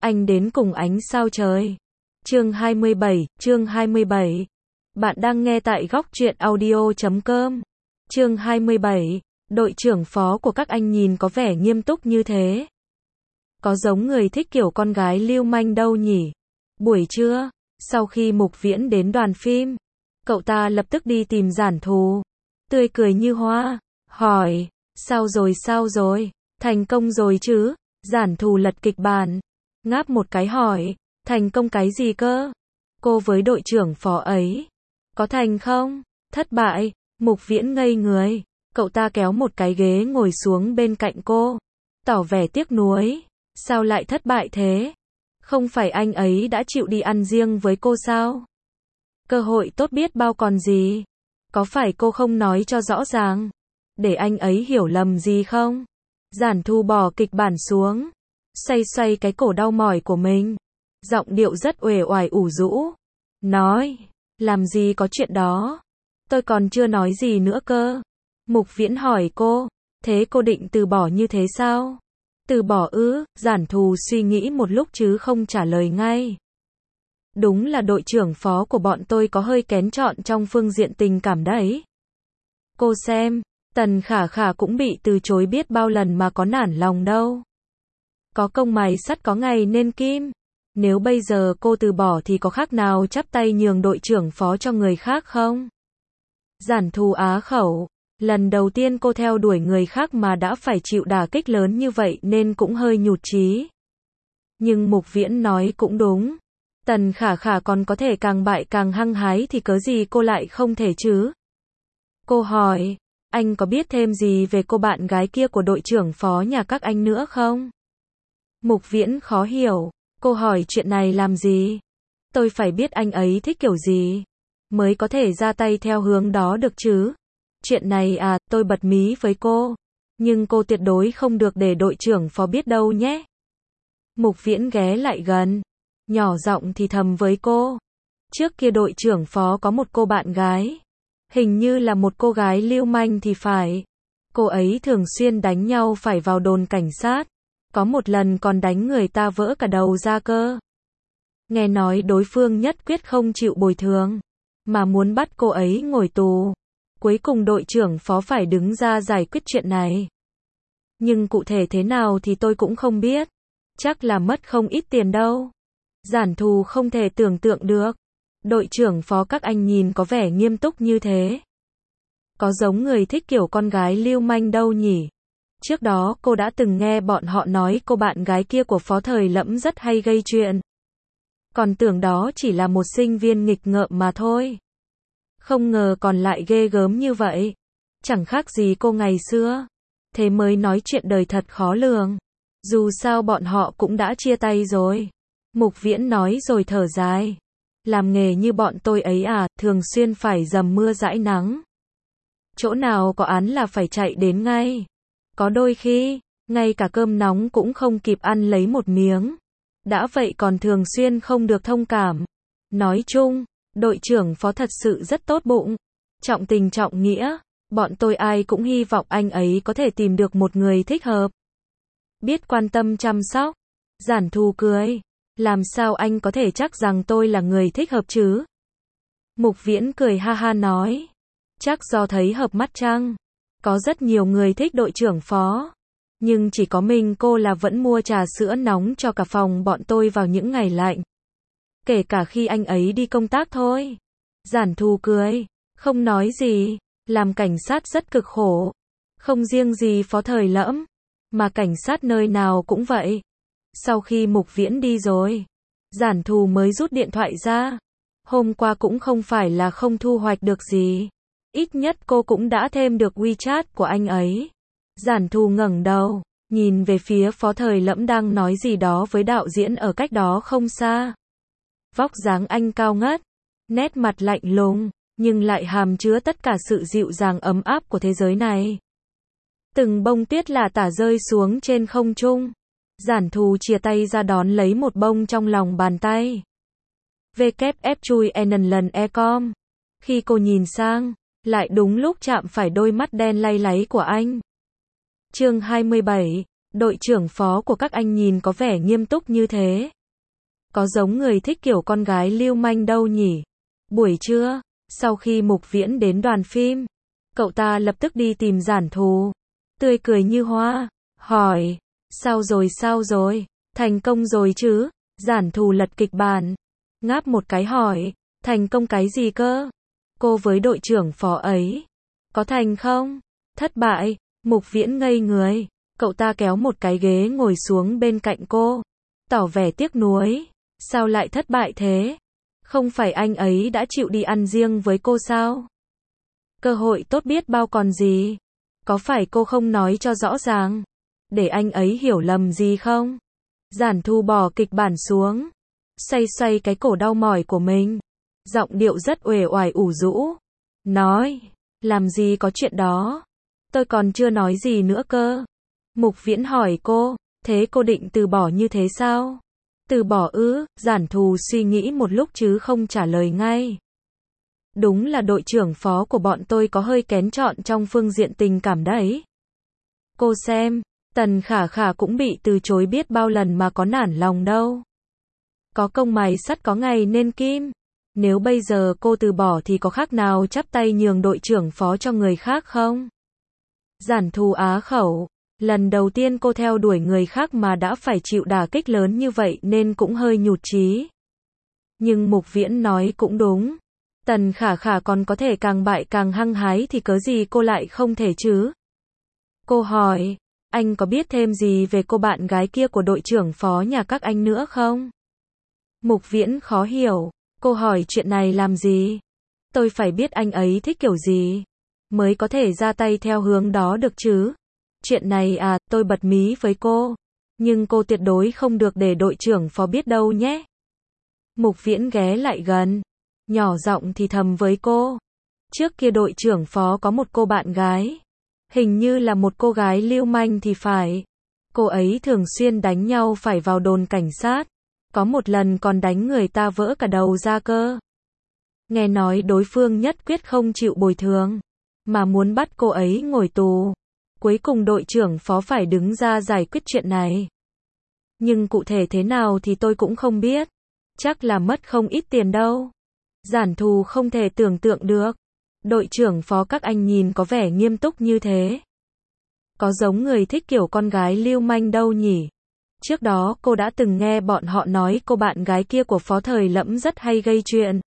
Anh đến cùng ánh sao trời. Chương 27. Bạn đang nghe tại góc truyện audio.com. Chương 27. Đội trưởng phó của các anh nhìn có vẻ nghiêm túc như thế. Có giống người thích kiểu con gái lưu manh đâu nhỉ? Buổi trưa, sau khi Mục Viễn đến đoàn phim, cậu ta lập tức đi tìm Giản Thù. Tươi cười như hoa, hỏi, sao rồi, thành công rồi chứ? Giản Thù lật kịch bản, ngáp một cái hỏi, thành công cái gì cơ? Cô với đội trưởng phó ấy, có thành không? Thất bại. Mục Viễn ngây người, cậu ta kéo một cái ghế ngồi xuống bên cạnh cô, tỏ vẻ tiếc nuối, sao lại thất bại thế? Không phải anh ấy đã chịu đi ăn riêng với cô sao? Cơ hội tốt biết bao còn gì? Có phải cô không nói cho rõ ràng, để anh ấy hiểu lầm gì không? Giản Thù bỏ kịch bản xuống, xoay cái cổ đau mỏi của mình, giọng điệu rất uể oải ủ rũ, nói, làm gì có chuyện đó, tôi còn chưa nói gì nữa cơ. Mục Viễn hỏi cô, thế cô định từ bỏ như thế sao? Từ bỏ ư? Giản Thù suy nghĩ một lúc chứ không trả lời ngay. Đúng là đội trưởng phó của bọn tôi có hơi kén chọn trong phương diện tình cảm đấy. Cô xem, Tần Khả Khả cũng bị từ chối biết bao lần mà có nản lòng đâu. Có công mài sắt có ngày nên kim. Nếu bây giờ cô từ bỏ thì có khác nào chắp tay nhường đội trưởng phó cho người khác không? Giản Thù á khẩu. Lần đầu tiên cô theo đuổi người khác mà đã phải chịu đả kích lớn như vậy nên cũng hơi nhụt chí. Nhưng Mục Viễn nói cũng đúng. Tần Khả Khả còn có thể càng bại càng hăng hái thì cớ gì cô lại không thể chứ? Cô hỏi, anh có biết thêm gì về cô bạn gái kia của đội trưởng phó nhà các anh nữa không? Mục Viễn khó hiểu, cô hỏi chuyện này làm gì? Tôi phải biết anh ấy thích kiểu gì, mới có thể ra tay theo hướng đó được chứ? Chuyện này à, tôi bật mí với cô, nhưng cô tuyệt đối không được để đội trưởng phó biết đâu nhé. Mục Viễn ghé lại gần, nhỏ giọng thì thầm với cô. Trước kia đội trưởng phó có một cô bạn gái, hình như là một cô gái lưu manh thì phải. Cô ấy thường xuyên đánh nhau phải vào đồn cảnh sát, có một lần còn đánh người ta vỡ cả đầu ra cơ. Nghe nói đối phương nhất quyết không chịu bồi thường, mà muốn bắt cô ấy ngồi tù. Cuối cùng đội trưởng phó phải đứng ra giải quyết chuyện này. Nhưng cụ thể thế nào thì tôi cũng không biết. Chắc là mất không ít tiền đâu. Giản Thù không thể tưởng tượng được. Đội trưởng phó các anh nhìn có vẻ nghiêm túc như thế. Có giống người thích kiểu con gái lưu manh đâu nhỉ? Trước đó cô đã từng nghe bọn họ nói cô bạn gái kia của Phó Thời Lẫm rất hay gây chuyện. Còn tưởng đó chỉ là một sinh viên nghịch ngợm mà thôi. Không ngờ còn lại ghê gớm như vậy. Chẳng khác gì cô ngày xưa. Thế mới nói chuyện đời thật khó lường. Dù sao bọn họ cũng đã chia tay rồi. Mục Viễn nói rồi thở dài. Làm nghề như bọn tôi ấy à, thường xuyên phải dầm mưa dãi nắng. Chỗ nào có án là phải chạy đến ngay. Có đôi khi, ngay cả cơm nóng cũng không kịp ăn lấy một miếng. Đã vậy còn thường xuyên không được thông cảm. Nói chung, đội trưởng phó thật sự rất tốt bụng, trọng tình trọng nghĩa, bọn tôi ai cũng hy vọng anh ấy có thể tìm được một người thích hợp. Biết quan tâm chăm sóc. Giản Thù cười, làm sao anh có thể chắc rằng tôi là người thích hợp chứ? Mục Viễn cười ha ha nói, chắc do thấy hợp mắt chăng? Có rất nhiều người thích đội trưởng phó, nhưng chỉ có mình cô là vẫn mua trà sữa nóng cho cả phòng bọn tôi vào những ngày lạnh. Kể cả khi anh ấy đi công tác thôi. Giản Thù cười, không nói gì, làm cảnh sát rất cực khổ. Không riêng gì Phó Thời Lẫm, mà cảnh sát nơi nào cũng vậy. Sau khi Mục Viễn đi rồi, Giản Thù mới rút điện thoại ra. Hôm qua cũng không phải là không thu hoạch được gì. Ít nhất cô cũng đã thêm được WeChat của anh ấy. Giản Thù ngẩng đầu, nhìn về phía Phó Thời Lẫm đang nói gì đó với đạo diễn ở cách đó không xa. Vóc dáng anh cao ngất, nét mặt lạnh lùng, nhưng lại hàm chứa tất cả sự dịu dàng ấm áp của thế giới này. Từng bông tuyết lả tả rơi xuống trên không trung. Giản Thù chìa tay ra đón lấy một bông trong lòng bàn tay. WF chui lần e-com. Khi cô nhìn sang, lại đúng lúc chạm phải đôi mắt đen lay láy của anh. Chương 27. Đội trưởng phó của các anh nhìn có vẻ nghiêm túc như thế. Có giống người thích kiểu con gái lưu manh đâu nhỉ? Buổi trưa, sau khi Mục Viễn đến đoàn phim, cậu ta lập tức đi tìm Giản Thù. Tươi cười như hoa, hỏi, sao rồi, thành công rồi chứ? Giản Thù lật kịch bản, ngáp một cái hỏi, thành công cái gì cơ? Cô với đội trưởng phó ấy, có thành không? Thất bại, Mục Viễn ngây người, cậu ta kéo một cái ghế ngồi xuống bên cạnh cô, tỏ vẻ tiếc nuối, sao lại thất bại thế? Không phải anh ấy đã chịu đi ăn riêng với cô sao? Cơ hội tốt biết bao còn gì? Có phải cô không nói cho rõ ràng, để anh ấy hiểu lầm gì không? Giản Thù bỏ kịch bản xuống, xoay cái cổ đau mỏi của mình, giọng điệu rất uể oải ủ rũ, nói, làm gì có chuyện đó, tôi còn chưa nói gì nữa cơ. Mục Viễn hỏi cô, thế cô định từ bỏ như thế sao? Từ bỏ ư? Giản Thù suy nghĩ một lúc chứ không trả lời ngay. Đúng là đội trưởng phó của bọn tôi có hơi kén chọn trong phương diện tình cảm đấy. Cô xem, Tần Khả Khả cũng bị từ chối biết bao lần mà có nản lòng đâu. Có công mài sắt có ngày nên kim. Nếu bây giờ cô từ bỏ thì có khác nào chắp tay nhường đội trưởng phó cho người khác không? Giản Thù á khẩu. Lần đầu tiên cô theo đuổi người khác mà đã phải chịu đả kích lớn như vậy nên cũng hơi nhụt chí. Nhưng Mục Viễn nói cũng đúng. Tần Khả Khả còn có thể càng bại càng hăng hái thì cớ gì cô lại không thể chứ? Cô hỏi, anh có biết thêm gì về cô bạn gái kia của đội trưởng phó nhà các anh nữa không? Mục Viễn khó hiểu, cô hỏi chuyện này làm gì? Tôi phải biết anh ấy thích kiểu gì, mới có thể ra tay theo hướng đó được chứ? Chuyện này à, tôi bật mí với cô. Nhưng cô tuyệt đối không được để đội trưởng phó biết đâu nhé. Mục Viễn ghé lại gần, nhỏ giọng thì thầm với cô. Trước kia đội trưởng phó có một cô bạn gái. Hình như là một cô gái lưu manh thì phải. Cô ấy thường xuyên đánh nhau phải vào đồn cảnh sát. Có một lần còn đánh người ta vỡ cả đầu ra cơ. Nghe nói đối phương nhất quyết không chịu bồi thường, mà muốn bắt cô ấy ngồi tù. Cuối cùng đội trưởng phó phải đứng ra giải quyết chuyện này. Nhưng cụ thể thế nào thì tôi cũng không biết. Chắc là mất không ít tiền đâu. Giản Thù không thể tưởng tượng được. Đội trưởng phó các anh nhìn có vẻ nghiêm túc như thế. Có giống người thích kiểu con gái lưu manh đâu nhỉ? Trước đó cô đã từng nghe bọn họ nói cô bạn gái kia của Phó Thời Lẫm rất hay gây chuyện.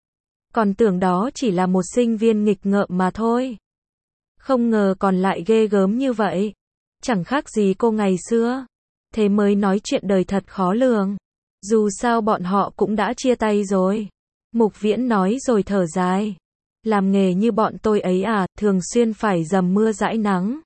Còn tưởng đó chỉ là một sinh viên nghịch ngợm mà thôi. Không ngờ còn lại ghê gớm như vậy. Chẳng khác gì cô ngày xưa. Thế mới nói chuyện đời thật khó lường. Dù sao bọn họ cũng đã chia tay rồi. Mục Viễn nói rồi thở dài. Làm nghề như bọn tôi ấy à, thường xuyên phải dầm mưa dãi nắng.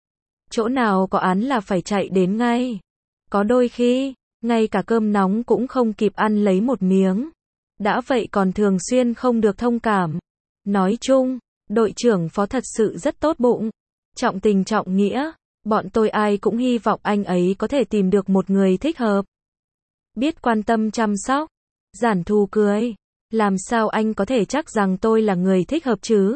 Chỗ nào có án là phải chạy đến ngay. Có đôi khi, ngay cả cơm nóng cũng không kịp ăn lấy một miếng. Đã vậy còn thường xuyên không được thông cảm. Nói chung, đội trưởng phó thật sự rất tốt bụng. Trọng tình trọng nghĩa. Bọn tôi ai cũng hy vọng anh ấy có thể tìm được một người thích hợp. Biết quan tâm chăm sóc. Giản Thù cười. Làm sao anh có thể chắc rằng tôi là người thích hợp chứ?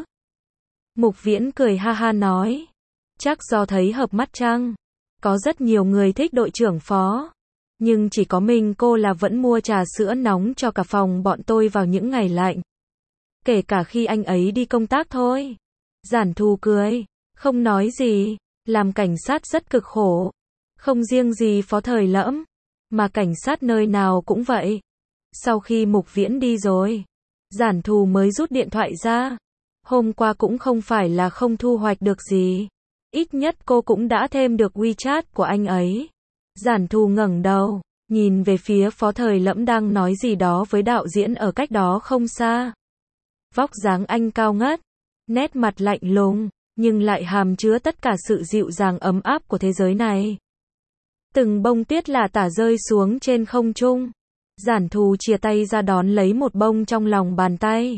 Mục Viễn cười ha ha nói. Chắc do thấy hợp mắt chăng? Có rất nhiều người thích đội trưởng phó. Nhưng chỉ có mình cô là vẫn mua trà sữa nóng cho cả phòng bọn tôi vào những ngày lạnh. Kể cả khi anh ấy đi công tác thôi. Giản Thù cười. Không nói gì. Làm cảnh sát rất cực khổ. Không riêng gì Phó Thời Lẫm. Mà cảnh sát nơi nào cũng vậy. Sau khi Mục Viễn đi rồi, Giản Thù mới rút điện thoại ra. Hôm qua cũng không phải là không thu hoạch được gì. Ít nhất cô cũng đã thêm được WeChat của anh ấy. Giản Thù ngẩng đầu, nhìn về phía Phó Thời Lẫm đang nói gì đó với đạo diễn ở cách đó không xa. Vóc dáng anh cao ngất, nét mặt lạnh lùng, nhưng lại hàm chứa tất cả sự dịu dàng ấm áp của thế giới này. Từng bông tuyết lả tả rơi xuống trên không trung. Giản Thù chìa tay ra đón lấy một bông trong lòng bàn tay.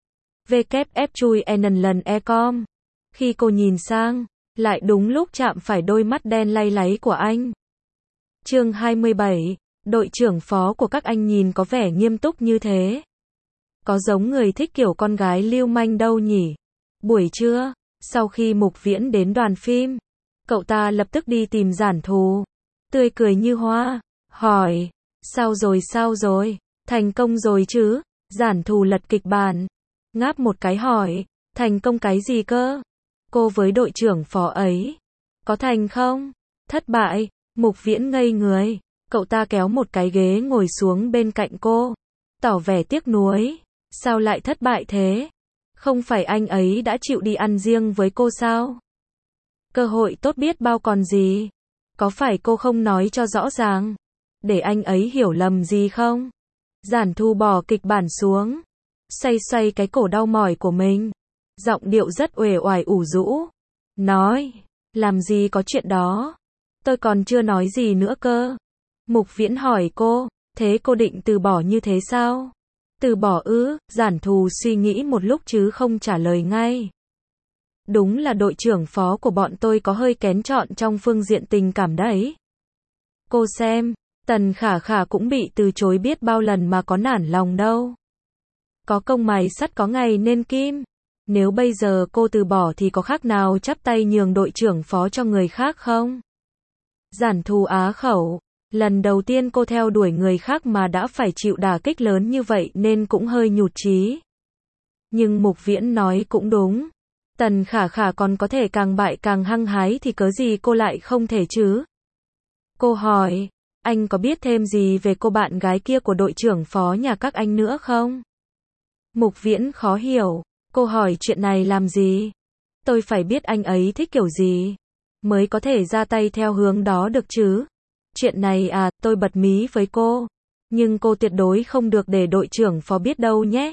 WF chui lần ecom. Khi cô nhìn sang, lại đúng lúc chạm phải đôi mắt đen lay láy của anh. Chương 27, đội trưởng phó của các anh nhìn có vẻ nghiêm túc như thế. Có giống người thích kiểu con gái lưu manh đâu nhỉ? Buổi trưa, sau khi Mục Viễn đến đoàn phim, Cậu ta lập tức đi tìm Giản Thù. Tươi cười như hoa. Hỏi. Sao rồi? Thành công rồi chứ? Giản Thù lật kịch bản. Ngáp một cái hỏi. Thành công cái gì cơ? Cô với đội trưởng phó ấy. Có thành không? Thất bại. Mục Viễn ngây người. Cậu ta kéo một cái ghế ngồi xuống bên cạnh cô. Tỏ vẻ tiếc nuối. Sao lại thất bại thế? Không phải anh ấy đã chịu đi ăn riêng với cô sao? Cơ hội tốt biết bao còn gì. Có phải cô không nói cho rõ ràng? Để anh ấy hiểu lầm gì không? Giản Thù bỏ kịch bản xuống. Xoay cái cổ đau mỏi của mình. Giọng điệu rất uể oải ủ rũ. Nói. Làm gì có chuyện đó. Tôi còn chưa nói gì nữa cơ. Mục Viễn hỏi cô. Thế cô định từ bỏ như thế sao? Từ bỏ ư? Giản Thù suy nghĩ một lúc chứ không trả lời ngay. Đúng là đội trưởng phó của bọn tôi có hơi kén chọn trong phương diện tình cảm đấy. Cô xem, Tần Khả Khả cũng bị từ chối biết bao lần mà có nản lòng đâu. Có công mài sắt có ngày nên kim. Nếu bây giờ cô từ bỏ thì có khác nào chắp tay nhường đội trưởng phó cho người khác không? Giản Thù á khẩu. Lần đầu tiên cô theo đuổi người khác mà đã phải chịu đả kích lớn như vậy nên cũng hơi nhụt chí. Nhưng Mục Viễn nói cũng đúng. Tần Khả Khả còn có thể càng bại càng hăng hái thì cớ gì cô lại không thể chứ? Cô hỏi, anh có biết thêm gì về cô bạn gái kia của đội trưởng phó nhà các anh nữa không? Mục Viễn khó hiểu, cô hỏi chuyện này làm gì? Tôi phải biết anh ấy thích kiểu gì, mới có thể ra tay theo hướng đó được chứ? Chuyện này à, tôi bật mí với cô. Nhưng cô tuyệt đối không được để đội trưởng phó biết đâu nhé.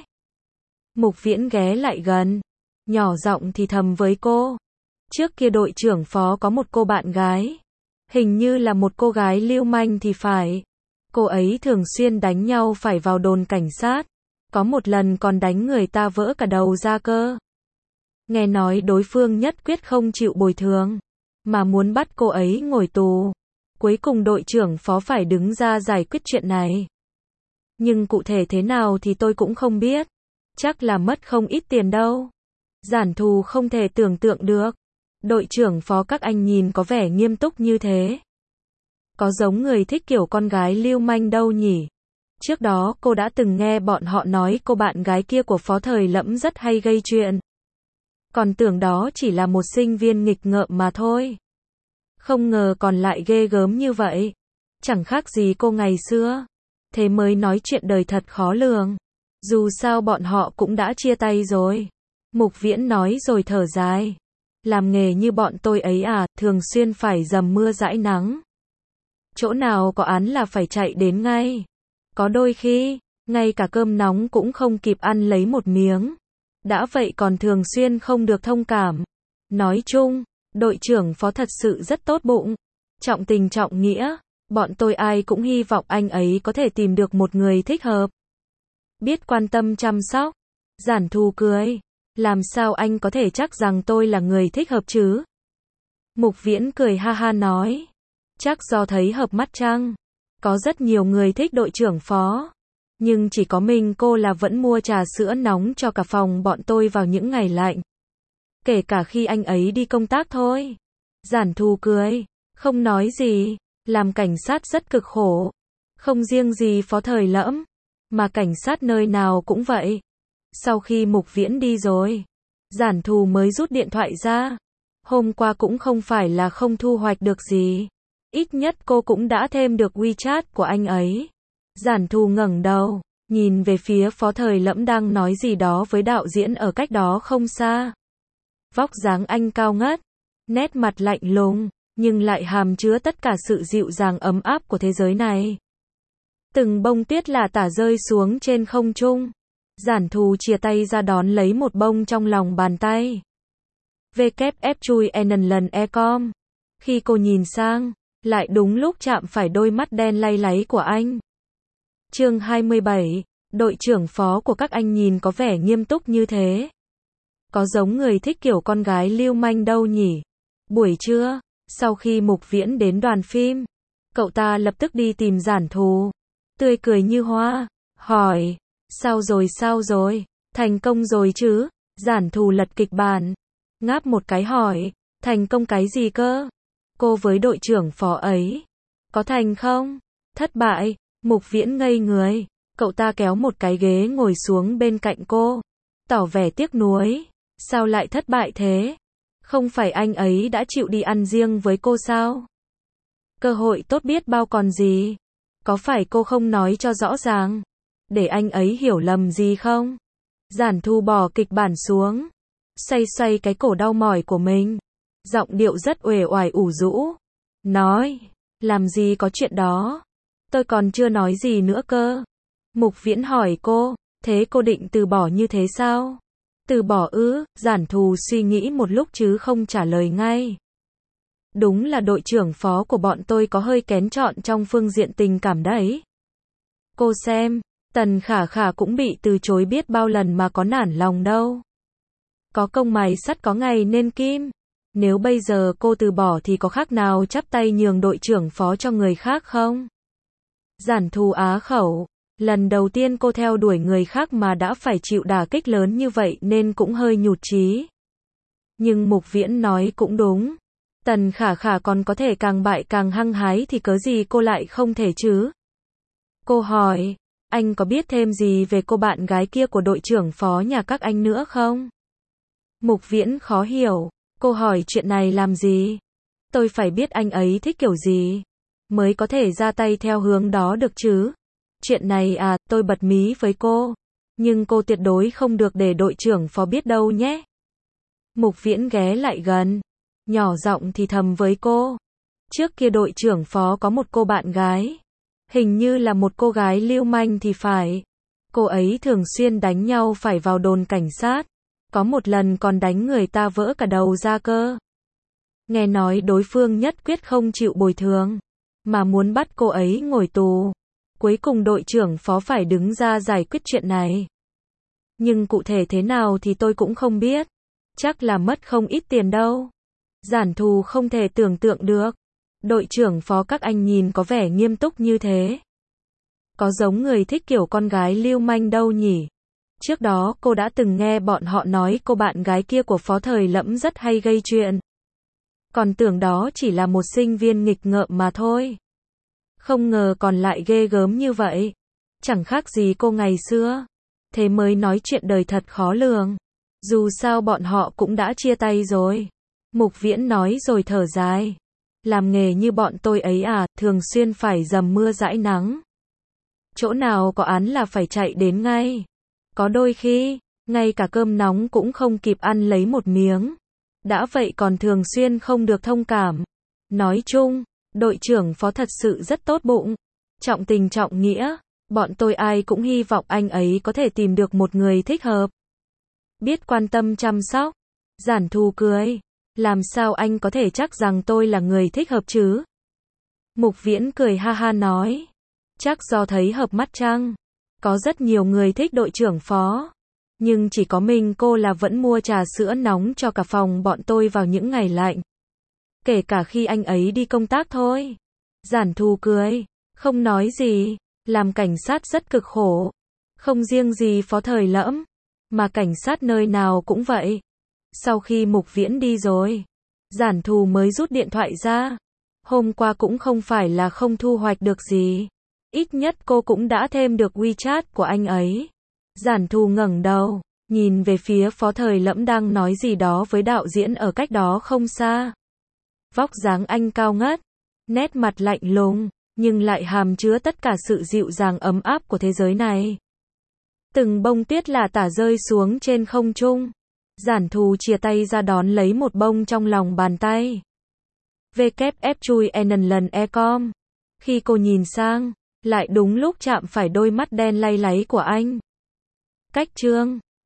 Mục Viễn ghé lại gần. Nhỏ giọng thì thầm với cô. Trước kia đội trưởng phó có một cô bạn gái. Hình như là một cô gái lưu manh thì phải. Cô ấy thường xuyên đánh nhau phải vào đồn cảnh sát. Có một lần còn đánh người ta vỡ cả đầu ra cơ. Nghe nói đối phương nhất quyết không chịu bồi thường. Mà muốn bắt cô ấy ngồi tù. Cuối cùng đội trưởng phó phải đứng ra giải quyết chuyện này. Nhưng cụ thể thế nào thì tôi cũng không biết. Chắc là mất không ít tiền đâu. Giản Thù không thể tưởng tượng được. Đội trưởng phó các anh nhìn có vẻ nghiêm túc như thế. Có giống người thích kiểu con gái lưu manh đâu nhỉ? Trước đó cô đã từng nghe bọn họ nói cô bạn gái kia của Phó Thời Lẫm rất hay gây chuyện. Còn tưởng đó chỉ là một sinh viên nghịch ngợm mà thôi. Không ngờ còn lại ghê gớm như vậy. Chẳng khác gì cô ngày xưa. Thế mới nói chuyện đời thật khó lường. Dù sao bọn họ cũng đã chia tay rồi. Mục Viễn nói rồi thở dài. Làm nghề như bọn tôi ấy à, thường xuyên phải dầm mưa dãi nắng. Chỗ nào có án là phải chạy đến ngay. Có đôi khi, ngay cả cơm nóng cũng không kịp ăn lấy một miếng. Đã vậy còn thường xuyên không được thông cảm. Nói chung, đội trưởng phó thật sự rất tốt bụng. Trọng tình trọng nghĩa. Bọn tôi ai cũng hy vọng anh ấy có thể tìm được một người thích hợp. Biết quan tâm chăm sóc. Giản Thù cười. Làm sao anh có thể chắc rằng tôi là người thích hợp chứ? Mục Viễn cười ha ha nói. Chắc do thấy hợp mắt chăng? Có rất nhiều người thích đội trưởng phó. Nhưng chỉ có mình cô là vẫn mua trà sữa nóng cho cả phòng bọn tôi vào những ngày lạnh. Kể cả khi anh ấy đi công tác thôi. Giản Thù cười. Không nói gì. Làm cảnh sát rất cực khổ. Không riêng gì Phó Thời Lẫm. Mà cảnh sát nơi nào cũng vậy. Sau khi Mục Viễn đi rồi, Giản Thù mới rút điện thoại ra. Hôm qua cũng không phải là không thu hoạch được gì. Ít nhất cô cũng đã thêm được WeChat của anh ấy. Giản Thù ngẩng đầu, nhìn về phía Phó Thời Lẫm đang nói gì đó với đạo diễn ở cách đó không xa. Vóc dáng anh cao ngất, nét mặt lạnh lùng, nhưng lại hàm chứa tất cả sự dịu dàng ấm áp của thế giới này. Từng bông tuyết lả tả rơi xuống trên không trung. Giản Thù chìa tay ra đón lấy một bông trong lòng bàn tay. WF chui lần ecom. Khi cô nhìn sang, lại đúng lúc chạm phải đôi mắt đen lay láy của anh. Chương 27, đội trưởng phó của các anh nhìn có vẻ nghiêm túc như thế. Có giống người thích kiểu con gái lưu manh đâu nhỉ? Buổi trưa, sau khi Mục Viễn đến đoàn phim, cậu ta lập tức đi tìm Giản Thù. Tươi cười như hoa, hỏi. Sao rồi? Thành công rồi chứ? Giản Thù lật kịch bản. Ngáp một cái hỏi. Thành công cái gì cơ? Cô với đội trưởng phó ấy, có thành không? Thất bại, Mục Viễn ngây người. Cậu ta kéo một cái ghế ngồi xuống bên cạnh cô, tỏ vẻ tiếc nuối. Sao lại thất bại thế? Không phải anh ấy đã chịu đi ăn riêng với cô sao? Cơ hội tốt biết bao còn gì. Có phải cô không nói cho rõ ràng, để anh ấy hiểu lầm gì không? Giản Thu bỏ kịch bản xuống, xoay xoay cái cổ đau mỏi của mình, giọng điệu rất uể oải ủ rũ, nói, làm gì có chuyện đó, tôi còn chưa nói gì nữa cơ. Mục Viễn hỏi cô, thế cô định từ bỏ như thế sao? Từ bỏ ư? Giản Thu suy nghĩ một lúc chứ không trả lời ngay. Đúng là đội trưởng phó của bọn tôi có hơi kén chọn trong phương diện tình cảm đấy. Cô xem, Tần Khả Khả cũng bị từ chối biết bao lần mà có nản lòng đâu. Có công mài sắt có ngày nên kim. Nếu bây giờ cô từ bỏ thì có khác nào chắp tay nhường đội trưởng phó cho người khác không? Giản Thu á khẩu. Lần đầu tiên cô theo đuổi người khác mà đã phải chịu đả kích lớn như vậy nên cũng hơi nhụt chí. Nhưng Mục Viễn nói cũng đúng. Tần Khả Khả còn có thể càng bại càng hăng hái thì cớ gì cô lại không thể chứ? Cô hỏi, anh có biết thêm gì về cô bạn gái kia của đội trưởng phó nhà các anh nữa không? Mục Viễn khó hiểu, cô hỏi chuyện này làm gì? Tôi phải biết anh ấy thích kiểu gì, mới có thể ra tay theo hướng đó được chứ? Chuyện này à, tôi bật mí với cô, nhưng cô tuyệt đối không được để đội trưởng phó biết đâu nhé. Mục Viễn ghé lại gần, nhỏ giọng thì thầm với cô. Trước kia đội trưởng phó có một cô bạn gái, hình như là một cô gái lưu manh thì phải. Cô ấy thường xuyên đánh nhau phải vào đồn cảnh sát, có một lần còn đánh người ta vỡ cả đầu ra cơ. Nghe nói đối phương nhất quyết không chịu bồi thường, mà muốn bắt cô ấy ngồi tù. Cuối cùng đội trưởng phó phải đứng ra giải quyết chuyện này. Nhưng cụ thể thế nào thì tôi cũng không biết. Chắc là mất không ít tiền đâu. Giản Thu không thể tưởng tượng được. Đội trưởng phó các anh nhìn có vẻ nghiêm túc như thế. Có giống người thích kiểu con gái lưu manh đâu nhỉ? Trước đó cô đã từng nghe bọn họ nói cô bạn gái kia của Phó Thời Lẫm rất hay gây chuyện. Còn tưởng đó chỉ là một sinh viên nghịch ngợm mà thôi. Không ngờ còn lại ghê gớm như vậy. Chẳng khác gì cô ngày xưa. Thế mới nói chuyện đời thật khó lường. Dù sao bọn họ cũng đã chia tay rồi. Mục Viễn nói rồi thở dài. Làm nghề như bọn tôi ấy à, thường xuyên phải dầm mưa dãi nắng. Chỗ nào có án là phải chạy đến ngay. Có đôi khi, ngay cả cơm nóng cũng không kịp ăn lấy một miếng. Đã vậy còn thường xuyên không được thông cảm. Nói chung, đội trưởng phó thật sự rất tốt bụng. Trọng tình trọng nghĩa. Bọn tôi ai cũng hy vọng anh ấy có thể tìm được một người thích hợp. Biết quan tâm chăm sóc. Giản Thu cười. Làm sao anh có thể chắc rằng tôi là người thích hợp chứ? Mục Viễn cười ha ha nói. Chắc do thấy hợp mắt chăng? Có rất nhiều người thích đội trưởng phó. Nhưng chỉ có mình cô là vẫn mua trà sữa nóng cho cả phòng bọn tôi vào những ngày lạnh. Kể cả khi anh ấy đi công tác thôi. Giản Thu cười. Không nói gì. Làm cảnh sát rất cực khổ. Không riêng gì Phó Thời Lẫm. Mà cảnh sát nơi nào cũng vậy. Sau khi Mục Viễn đi rồi, Giản Thu mới rút điện thoại ra. Hôm qua cũng không phải là không thu hoạch được gì. Ít nhất cô cũng đã thêm được WeChat của anh ấy. Giản Thu ngẩng đầu, nhìn về phía Phó Thời Lẫm đang nói gì đó với đạo diễn ở cách đó không xa. Vóc dáng anh cao ngất, nét mặt lạnh lùng, nhưng lại hàm chứa tất cả sự dịu dàng ấm áp của thế giới này. Từng bông tuyết lả tả rơi xuống trên không trung. Giản Thu chia tay ra đón lấy một bông trong lòng bàn tay. WF chui lần ecom. Khi cô nhìn sang, lại đúng lúc chạm phải đôi mắt đen lay láy của anh. Cách chương